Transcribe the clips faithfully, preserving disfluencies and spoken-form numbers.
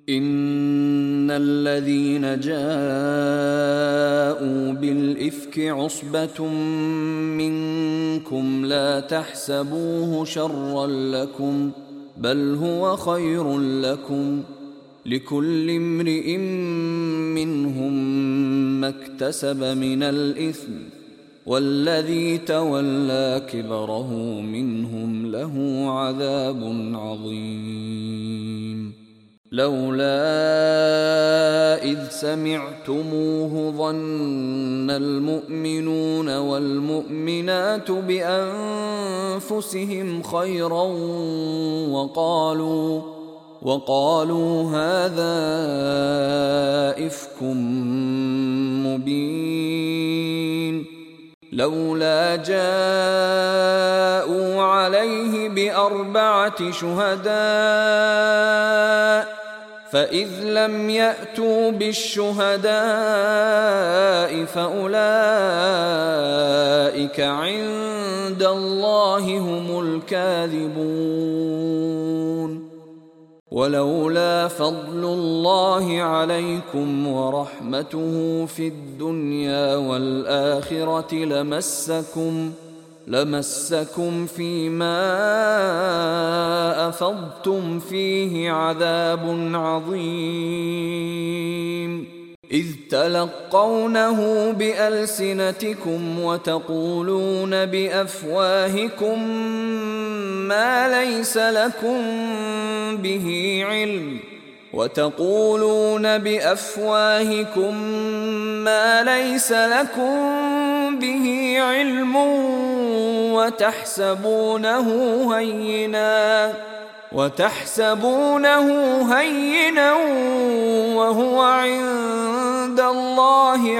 إن الذين جاءوا بالإفك عصبة منكم لا تحسبوه شرا لكم بل هو خير لكم لكل امرئ منهم ما اكتسب من الإثم والذي تولى كبره منهم له عذاب عظيم. لولا إذ سمعتموه ظن المؤمنون والمؤمنات بأنفسهم خيرا وقالوا وقالوا هذا إفك مبين. لولا جاءوا عليه بأربعة شهداء فإذ لم يأتوا بالشهداء فأولئك عند الله هم الكاذبون. ولولا فضل الله عليكم ورحمته في الدنيا والآخرة لمسكم لمسكم فيما أفضتم فيه عذاب عظيم. إذ تلقونه بألسنتكم وتقولون بأفواهكم ما ليس لكم به علم وتقولون بأفواهكم ما ليس لكم به علم وتحسبونه هينا وتحسبونه هينا وهو عند الله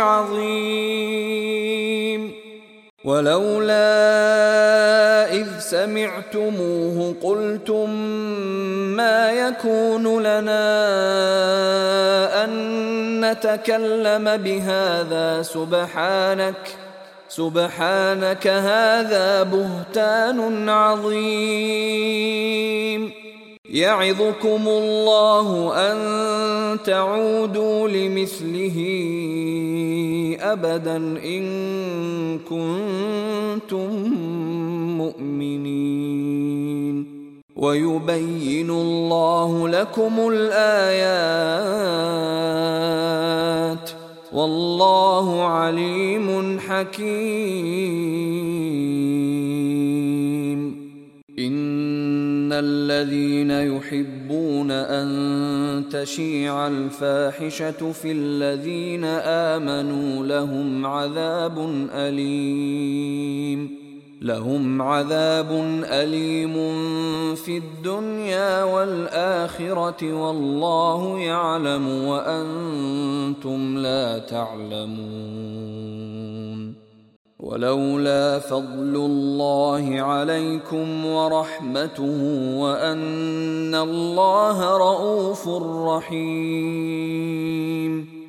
عظيم. ولولا إذ سمعتموه قلتم ما يكون لنا أن نتكلم بهذا سبحانك سبحانك هذا بهتان عظيم. يعظكم الله أن تعودوا لمثله أبدا إن كنتم مؤمنين. ويبين الله لكم الآيات والله عليم حكيم. إن الذين يحبون أن تشيع الفاحشة في الذين آمنوا لهم عذاب أليم لهم عذاب أليم في الدنيا والآخرة والله يعلم وأنتم لا تعلمون. ولولا فضل الله عليكم ورحمته وأن الله رءوف رحيم